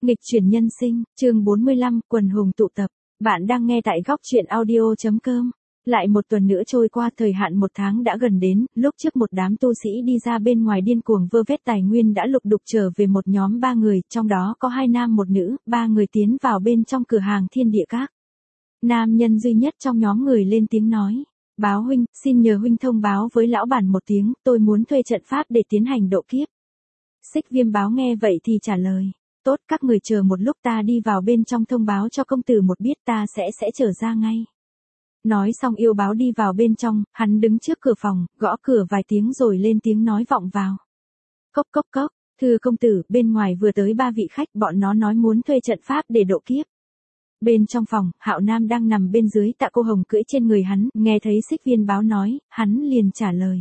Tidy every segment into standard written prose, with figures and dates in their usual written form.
Nghịch chuyển nhân sinh, chương 45, quần hùng tụ tập. Bạn đang nghe tại góc truyện audio.com. Lại một tuần nữa trôi qua, thời hạn một tháng đã gần đến, lúc trước một đám tu sĩ đi ra bên ngoài điên cuồng vơ vét tài nguyên đã lục đục trở về một nhóm 3 người, trong đó có 2 nam một nữ, 3 người tiến vào bên trong cửa hàng Thiên Địa Các. Nam nhân duy nhất trong nhóm người lên tiếng nói. Báo huynh, xin nhờ huynh thông báo với lão bản một tiếng, tôi muốn thuê trận pháp để tiến hành độ kiếp. Xích Viêm Báo nghe vậy thì trả lời. Tốt, các người chờ một lúc, ta đi vào bên trong thông báo cho công tử một biết, ta sẽ trở ra ngay. Nói xong yêu báo đi vào bên trong, hắn đứng trước cửa phòng, gõ cửa vài tiếng rồi lên tiếng nói vọng vào. Cốc cốc cốc, thưa công tử, bên ngoài vừa tới 3 vị khách, bọn nó nói muốn thuê trận pháp để độ kiếp. Bên trong phòng, Hạo Nam đang nằm bên dưới, Tạ Cô Hồng cưỡi trên người hắn, nghe thấy Xích Viêm Báo nói, hắn liền trả lời.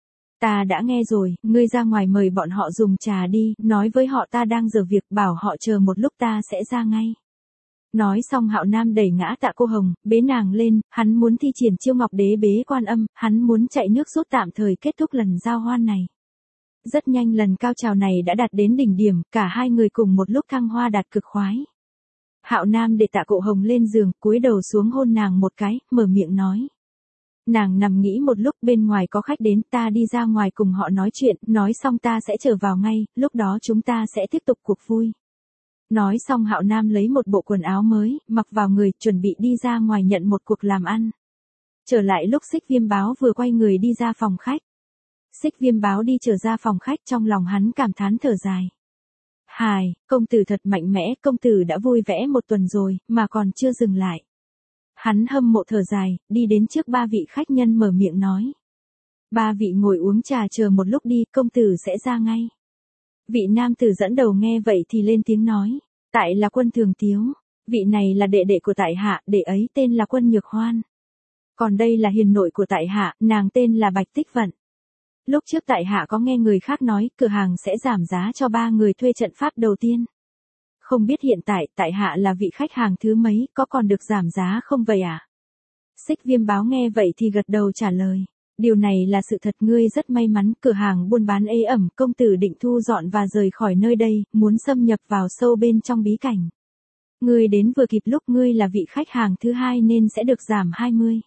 Ta đã nghe rồi, ngươi ra ngoài mời bọn họ dùng trà đi, nói với họ ta đang giờ việc, bảo họ chờ một lúc, ta sẽ ra ngay. Nói xong Hạo Nam đẩy ngã Tạ Cô Hồng, bế nàng lên, hắn muốn thi triển chiêu Ngọc Đế bế quan âm, hắn muốn chạy nước rút tạm thời kết thúc lần giao hoan này. Rất nhanh lần cao trào này đã đạt đến đỉnh điểm, cả hai người cùng một lúc thăng hoa đạt cực khoái. Hạo Nam để Tạ Cô Hồng lên giường, cúi đầu xuống hôn nàng một cái, mở miệng nói. Nàng nằm nghĩ một lúc, bên ngoài có khách đến, ta đi ra ngoài cùng họ nói chuyện, nói xong ta sẽ trở vào ngay, lúc đó chúng ta sẽ tiếp tục cuộc vui. Nói xong Hạo Nam lấy một bộ quần áo mới, mặc vào người, chuẩn bị đi ra ngoài nhận một cuộc làm ăn. Trở lại lúc Xích Viêm Báo vừa quay người đi ra phòng khách. Xích Viêm Báo đi trở ra phòng khách, trong lòng hắn cảm thán thở dài. Hài, công tử thật mạnh mẽ, công tử đã vui vẻ một tuần rồi, mà còn chưa dừng lại. Hắn hâm mộ thở dài, đi đến trước 3 vị khách nhân mở miệng nói. 3 vị ngồi uống trà chờ một lúc đi, công tử sẽ ra ngay. Vị nam tử dẫn đầu nghe vậy thì lên tiếng nói. Tại là Quân Thường Tiếu. Vị này là đệ đệ của tại hạ, đệ ấy tên là Quân Nhược Hoan. Còn đây là hiền nội của tại hạ, nàng tên là Bạch Tích Vận. Lúc trước tại hạ có nghe người khác nói, cửa hàng sẽ giảm giá cho 3 người thuê trận pháp đầu tiên. Không biết hiện tại hạ là vị khách hàng thứ mấy, có còn được giảm giá không vậy ạ? Xích Viêm Báo nghe vậy thì gật đầu trả lời. Điều này là sự thật, ngươi rất may mắn, cửa hàng buôn bán ế ẩm, công tử định thu dọn và rời khỏi nơi đây, muốn xâm nhập vào sâu bên trong bí cảnh. Ngươi đến vừa kịp lúc, ngươi là vị khách hàng thứ 2 nên sẽ được giảm 20.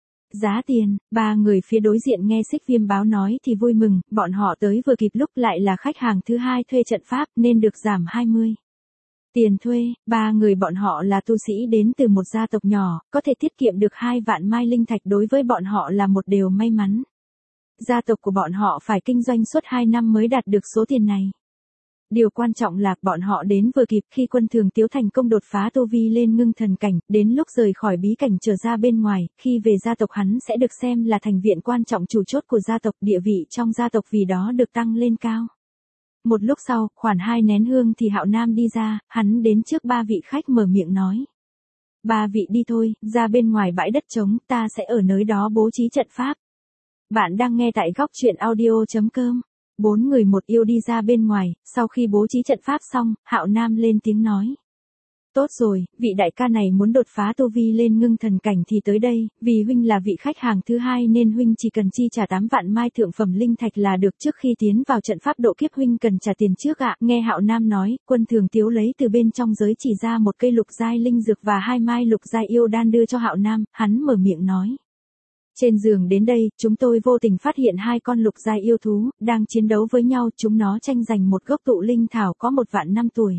Giá tiền. 3 người phía đối diện nghe Xích Viêm Báo nói thì vui mừng, bọn họ tới vừa kịp lúc, lại là khách hàng thứ 2 thuê trận pháp nên được giảm 20. Tiền thuê. 3 người bọn họ là tu sĩ đến từ một gia tộc nhỏ, có thể tiết kiệm được 2 vạn mai linh thạch, đối với bọn họ là một điều may mắn. Gia tộc của bọn họ phải kinh doanh suốt 2 năm mới đạt được số tiền này. Điều quan trọng là bọn họ đến vừa kịp khi Quân Thường Tiếu thành công đột phá tu vi lên ngưng thần cảnh, đến lúc rời khỏi bí cảnh trở ra bên ngoài, khi về gia tộc hắn sẽ được xem là thành viện quan trọng chủ chốt của gia tộc, địa vị trong gia tộc vì đó được tăng lên cao. Một lúc sau, khoảng 2 nén hương thì Hạo Nam đi ra, hắn đến trước 3 vị khách mở miệng nói. 3 vị đi thôi, ra bên ngoài bãi đất trống, ta sẽ ở nơi đó bố trí trận pháp. Bạn đang nghe tại góc truyện audio.com. 4 người một yêu đi ra bên ngoài, sau khi bố trí trận pháp xong, Hạo Nam lên tiếng nói. Tốt rồi, vị đại ca này muốn đột phá tu vi lên ngưng thần cảnh thì tới đây, vì huynh là vị khách hàng thứ 2 nên huynh chỉ cần chi trả 8 vạn mai thượng phẩm linh thạch là được, trước khi tiến vào trận pháp độ kiếp huynh cần trả tiền trước ạ. Nghe Hạo Nam nói, Quân Thường Tiếu lấy từ bên trong giới chỉ ra một cây lục giai linh dược và 2 mai lục giai yêu đan đưa cho Hạo Nam, hắn mở miệng nói. Trên giường đến đây, chúng tôi vô tình phát hiện 2 con lục giai yêu thú, đang chiến đấu với nhau, chúng nó tranh giành một gốc tụ linh thảo có 1 vạn năm tuổi.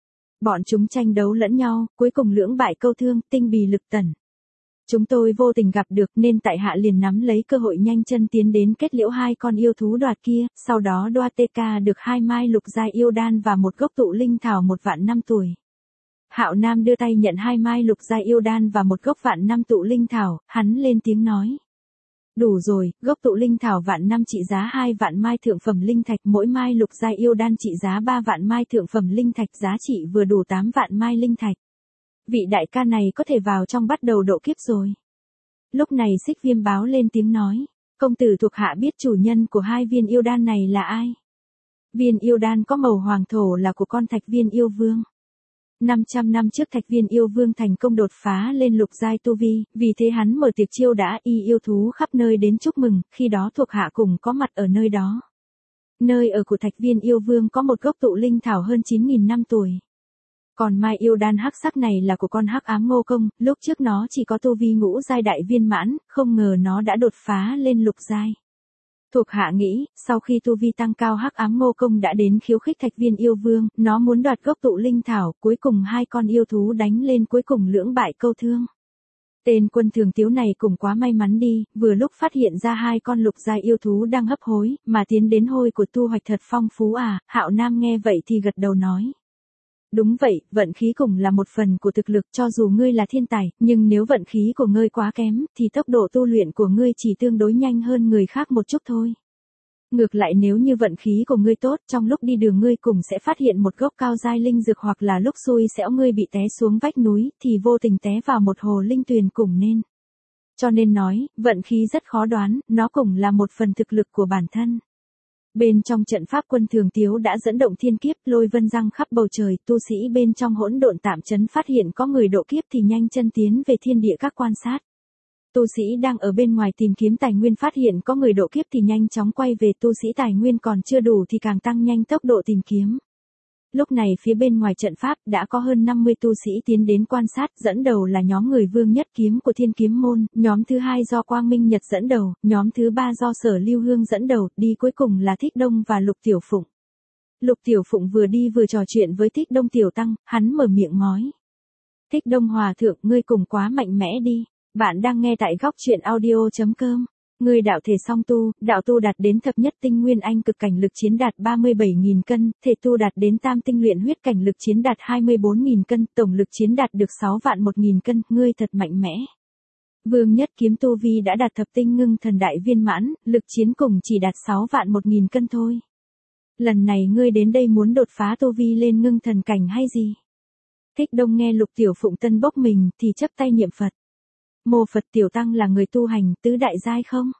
Bọn chúng tranh đấu lẫn nhau, cuối cùng lưỡng bại câu thương, tinh bì lực tẩn. Chúng tôi vô tình gặp được nên tại hạ liền nắm lấy cơ hội nhanh chân tiến đến kết liễu 2 con yêu thú đoạt kia, sau đó đoa TK được 2 mai lục giai yêu đan và một gốc tụ linh thảo 1 vạn năm tuổi. Hạo Nam đưa tay nhận 2 mai lục giai yêu đan và một gốc vạn năm tụ linh thảo, hắn lên tiếng nói. Đủ rồi, gốc tụ linh thảo vạn năm trị giá 2 vạn mai thượng phẩm linh thạch, mỗi mai lục giai yêu đan trị giá 3 vạn mai thượng phẩm linh thạch, giá trị vừa đủ 8 vạn mai linh thạch. Vị đại ca này có thể vào trong bắt đầu độ kiếp rồi. Lúc này Xích Viêm Báo lên tiếng nói, công tử thuộc hạ biết chủ nhân của 2 viên yêu đan này là ai. Viên yêu đan có màu hoàng thổ là của con Thạch Viên Yêu Vương. 500 năm trước Thạch Viên Yêu Vương thành công đột phá lên lục giai tu vi, vì thế hắn mở tiệc chiêu đãi yêu thú khắp nơi đến chúc mừng, khi đó thuộc hạ cùng có mặt ở nơi đó. Nơi ở của Thạch Viên Yêu Vương có một gốc tụ linh thảo hơn 9.000 năm tuổi. Còn mai yêu đan hắc sắc này là của con hắc ám ngô công, lúc trước nó chỉ có tu vi ngũ giai đại viên mãn, không ngờ nó đã đột phá lên lục giai. Thuộc hạ nghĩ, sau khi tu vi tăng cao hắc ám ngô công đã đến khiêu khích Thạch Viên yêu vương, nó muốn đoạt gốc tụ linh thảo, cuối cùng hai con yêu thú đánh lên cuối cùng lưỡng bại câu thương. Tên Quân Thường Tiếu này cũng quá may mắn đi, vừa lúc phát hiện ra hai con lục giai yêu thú đang hấp hối, mà tiến đến hôi của thu hoạch thật phong phú à. Hạo Nam nghe vậy thì gật đầu nói. Đúng vậy, vận khí cũng là một phần của thực lực, cho dù ngươi là thiên tài, nhưng nếu vận khí của ngươi quá kém, thì tốc độ tu luyện của ngươi chỉ tương đối nhanh hơn người khác một chút thôi. Ngược lại nếu như vận khí của ngươi tốt, trong lúc đi đường ngươi cũng sẽ phát hiện một gốc cao giai linh dược, hoặc là lúc xui xẻo ngươi bị té xuống vách núi, thì vô tình té vào một hồ linh tuyền cũng nên. Cho nên nói, vận khí rất khó đoán, nó cũng là một phần thực lực của bản thân. Bên trong trận pháp Quân Thường Tiếu đã dẫn động thiên kiếp, lôi vân răng khắp bầu trời, tu sĩ bên trong hỗn độn tạm trấn phát hiện có người độ kiếp thì nhanh chân tiến về thiên địa các quan sát. Tu sĩ đang ở bên ngoài tìm kiếm tài nguyên phát hiện có người độ kiếp thì nhanh chóng quay về, tu sĩ tài nguyên còn chưa đủ thì càng tăng nhanh tốc độ tìm kiếm. Lúc này phía bên ngoài trận pháp đã có hơn 50 tu sĩ tiến đến quan sát, dẫn đầu là nhóm người Vương Nhất Kiếm của Thiên Kiếm Môn, nhóm thứ hai do Quang Minh Nhật dẫn đầu, nhóm thứ ba do Sở Lưu Hương dẫn đầu, đi cuối cùng là Thích Đông và Lục Tiểu Phụng. Lục Tiểu Phụng vừa đi vừa trò chuyện với Thích Đông Tiểu Tăng, hắn mở miệng nói. Thích Đông Hòa Thượng, ngươi cùng quá mạnh mẽ đi. Bạn đang nghe tại góc truyện audio.com. Ngươi đạo thể song tu, đạo tu đạt đến thập nhất tinh nguyên anh cực cảnh lực chiến đạt 37.000 cân, thể tu đạt đến tam tinh luyện huyết cảnh lực chiến đạt 24.000 cân, tổng lực chiến đạt được 6 vạn 1.000 cân, ngươi thật mạnh mẽ. Vương Nhất Kiếm tu vi đã đạt thập tinh ngưng thần đại viên mãn, lực chiến cùng chỉ đạt 6 vạn 1.000 cân thôi. Lần này ngươi đến đây muốn đột phá tu vi lên ngưng thần cảnh hay gì? Thích Đông nghe Lục Tiểu Phụng tân bốc mình thì chấp tay niệm Phật. Mô Phật Tiểu Tăng là người tu hành tứ đại giai không?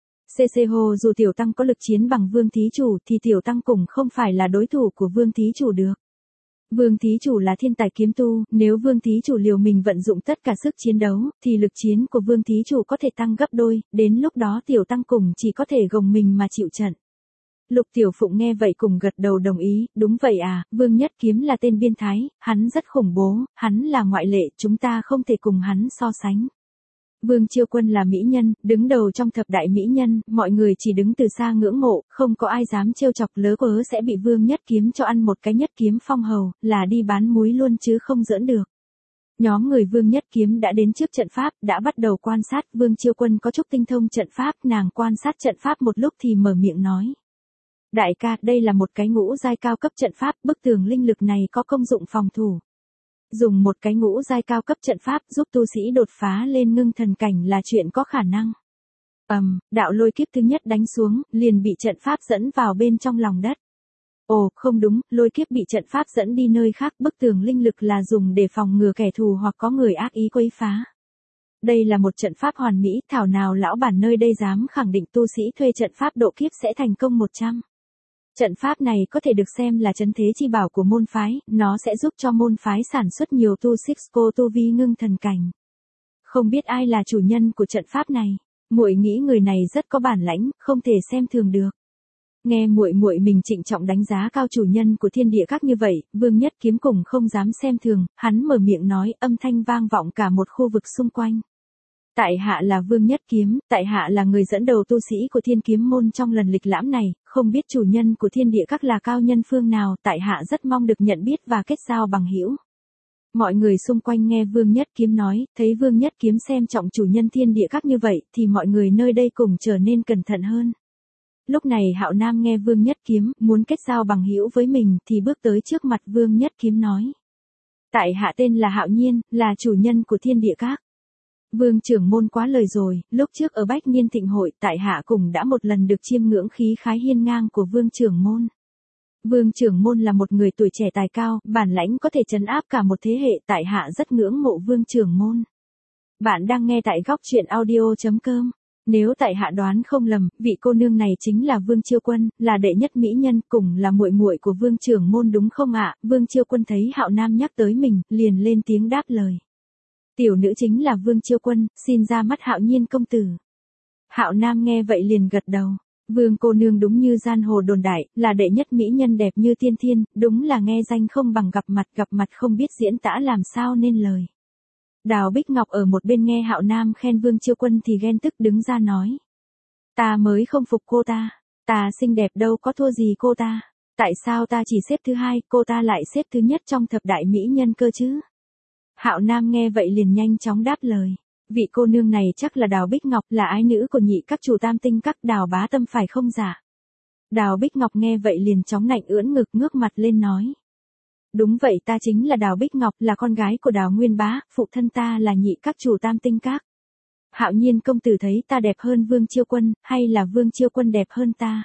CC Hồ, dù Tiểu Tăng có lực chiến bằng Vương Thí Chủ thì Tiểu Tăng cũng không phải là đối thủ của Vương Thí Chủ được. Vương Thí Chủ là thiên tài kiếm tu, nếu Vương Thí Chủ liều mình vận dụng tất cả sức chiến đấu, thì lực chiến của Vương Thí Chủ có thể tăng gấp đôi, đến lúc đó Tiểu Tăng cũng chỉ có thể gồng mình mà chịu trận. Lục Tiểu Phụng nghe vậy cùng gật đầu đồng ý, đúng vậy à, Vương Nhất Kiếm là tên biên thái, hắn rất khủng bố, hắn là ngoại lệ, chúng ta không thể cùng hắn so sánh. Vương Chiêu Quân là mỹ nhân, đứng đầu trong thập đại mỹ nhân, mọi người chỉ đứng từ xa ngưỡng mộ, không có ai dám trêu chọc, lớ cớ sẽ bị Vương Nhất Kiếm cho ăn một cái nhất kiếm phong hầu, là đi bán muối luôn chứ không giỡn được. Nhóm người Vương Nhất Kiếm đã đến trước trận pháp, đã bắt đầu quan sát, Vương Chiêu Quân có chút tinh thông trận pháp, nàng quan sát trận pháp một lúc thì mở miệng nói. Đại ca, đây là một cái ngũ giai cao cấp trận pháp, bức tường linh lực này có công dụng phòng thủ. Dùng một cái ngũ giai cao cấp trận pháp giúp tu sĩ đột phá lên ngưng thần cảnh là chuyện có khả năng. Đạo lôi kiếp thứ nhất đánh xuống, liền bị trận pháp dẫn vào bên trong lòng đất. Ồ, không đúng, lôi kiếp bị trận pháp dẫn đi nơi khác, bức tường linh lực là dùng để phòng ngừa kẻ thù hoặc có người ác ý quấy phá. Đây là một trận pháp hoàn mỹ, thảo nào lão bản nơi đây dám khẳng định tu sĩ thuê trận pháp độ kiếp sẽ thành công 100. Trận pháp này có thể được xem là trấn thế chi bảo của môn phái, nó sẽ giúp cho môn phái sản xuất nhiều tu Sixco tu vi ngưng thần cảnh. Không biết ai là chủ nhân của trận pháp này, muội nghĩ người này rất có bản lãnh, không thể xem thường được. Nghe muội mình trịnh trọng đánh giá cao chủ nhân của thiên địa các như vậy, Vương Nhất Kiếm cùng không dám xem thường, hắn mở miệng nói, âm thanh vang vọng cả một khu vực xung quanh. Tại hạ là Vương Nhất Kiếm, tại hạ là người dẫn đầu tu sĩ của Thiên Kiếm Môn trong lần lịch lãm này, không biết chủ nhân của thiên địa các là cao nhân phương nào, tại hạ rất mong được nhận biết và kết giao bằng hữu. Mọi người xung quanh nghe Vương Nhất Kiếm nói, thấy Vương Nhất Kiếm xem trọng chủ nhân thiên địa các như vậy, thì mọi người nơi đây cùng trở nên cẩn thận hơn. Lúc này Hạo Nam nghe Vương Nhất Kiếm muốn kết giao bằng hữu với mình thì bước tới trước mặt Vương Nhất Kiếm nói. Tại hạ tên là Hạo Nhiên, là chủ nhân của thiên địa các. Vương trưởng môn quá lời rồi, lúc trước ở Bách Niên Thịnh hội, tại hạ cùng đã một lần được chiêm ngưỡng khí khái hiên ngang của Vương trưởng môn. Vương trưởng môn là một người tuổi trẻ tài cao, bản lãnh có thể trấn áp cả một thế hệ, tại hạ rất ngưỡng mộ Vương trưởng môn. Bạn đang nghe tại góc truyện audio.com. Nếu tại hạ đoán không lầm, vị cô nương này chính là Vương Chiêu Quân, là đệ nhất mỹ nhân, cùng là muội muội của Vương trưởng môn đúng không ạ? Vương Chiêu Quân thấy Hạo Nam nhắc tới mình, liền lên tiếng đáp lời. Tiểu nữ chính là Vương Chiêu Quân, xin ra mắt Hạo Nhiên công tử. Hạo Nam nghe vậy liền gật đầu. Vương cô nương đúng như giang hồ đồn đại, là đệ nhất mỹ nhân đẹp như tiên thiên, đúng là nghe danh không bằng gặp mặt không biết diễn tả làm sao nên lời. Đào Bích Ngọc ở một bên nghe Hạo Nam khen Vương Chiêu Quân thì ghen tức đứng ra nói. Ta mới không phục cô ta xinh đẹp đâu có thua gì cô ta. Tại sao ta chỉ xếp thứ hai, cô ta lại xếp thứ nhất trong thập đại mỹ nhân cơ chứ? Hạo Nam nghe vậy liền nhanh chóng đáp lời. Vị cô nương này chắc là Đào Bích Ngọc, là ái nữ của nhị các chủ Tam Tinh các Đào bá tâm phải không giả? Đào Bích Ngọc nghe vậy liền chóng nạnh ưỡn ngực ngước mặt lên nói. Đúng vậy, ta chính là Đào Bích Ngọc, là con gái của Đào Nguyên Bá, phụ thân ta là nhị các chủ Tam Tinh các. Hạo Nhiên công tử thấy ta đẹp hơn Vương Chiêu Quân, hay là Vương Chiêu Quân đẹp hơn ta?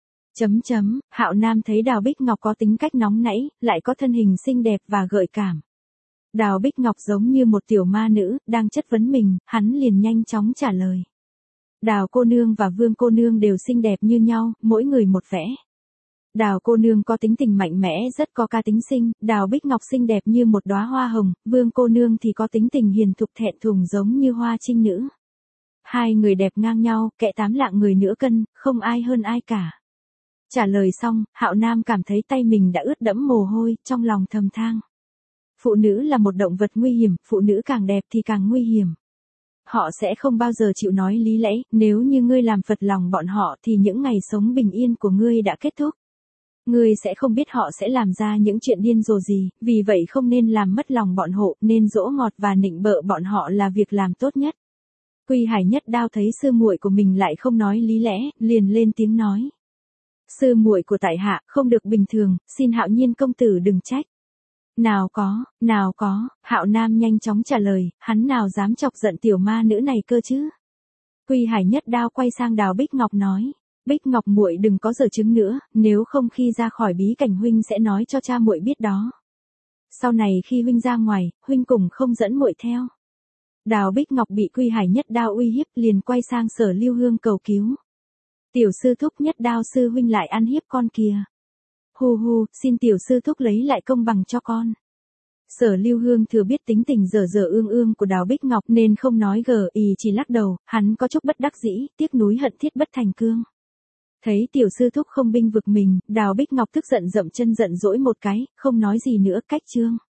Hạo Nam thấy Đào Bích Ngọc có tính cách nóng nảy, lại có thân hình xinh đẹp và gợi cảm. Đào Bích Ngọc giống như một tiểu ma nữ, đang chất vấn mình, hắn liền nhanh chóng trả lời. Đào cô nương và Vương cô nương đều xinh đẹp như nhau, mỗi người một vẻ. Đào cô nương có tính tình mạnh mẽ, rất có cá tính sinh, Đào Bích Ngọc xinh đẹp như một đóa hoa hồng, Vương cô nương thì có tính tình hiền thục thẹn thùng giống như hoa trinh nữ. Hai người đẹp ngang nhau, kệ 8 lạng người nửa cân, không ai hơn ai cả. Trả lời xong, Hạo Nam cảm thấy tay mình đã ướt đẫm mồ hôi, trong lòng thầm thang. Phụ nữ là một động vật nguy hiểm, phụ nữ càng đẹp thì càng nguy hiểm. Họ sẽ không bao giờ chịu nói lý lẽ, nếu như ngươi làm phật lòng bọn họ thì những ngày sống bình yên của ngươi đã kết thúc. Ngươi sẽ không biết họ sẽ làm ra những chuyện điên rồ gì, vì vậy không nên làm mất lòng bọn họ, nên dỗ ngọt và nịnh bợ bọn họ là việc làm tốt nhất. Quy Hải Nhất Đao thấy sư muội của mình lại không nói lý lẽ, liền lên tiếng nói. Sư muội của tại hạ không được bình thường, xin Hạo Nhiên công tử đừng trách. Nào có, Hạo Nam nhanh chóng trả lời, hắn nào dám chọc giận tiểu ma nữ này cơ chứ. Quy Hải Nhất Đao quay sang Đào Bích Ngọc nói, Bích Ngọc muội đừng có giở trứng nữa, nếu không khi ra khỏi bí cảnh huynh sẽ nói cho cha muội biết đó. Sau này khi huynh ra ngoài, huynh cùng không dẫn muội theo. Đào Bích Ngọc bị Quy Hải Nhất Đao uy hiếp liền quay sang Sở Lưu Hương cầu cứu. Tiểu sư thúc Nhất Đao sư huynh lại ăn hiếp con kìa. Hu, xin tiểu sư thúc lấy lại công bằng cho con. Sở Lưu Hương thừa biết tính tình dở ương của Đào Bích Ngọc nên không nói gờ ý, chỉ lắc đầu, hắn có chút bất đắc dĩ, tiếc núi hận thiết bất thành cương. Thấy tiểu sư thúc không binh vực mình, Đào Bích Ngọc tức giận dậm chân giận dỗi một cái, không nói gì nữa, cách chương.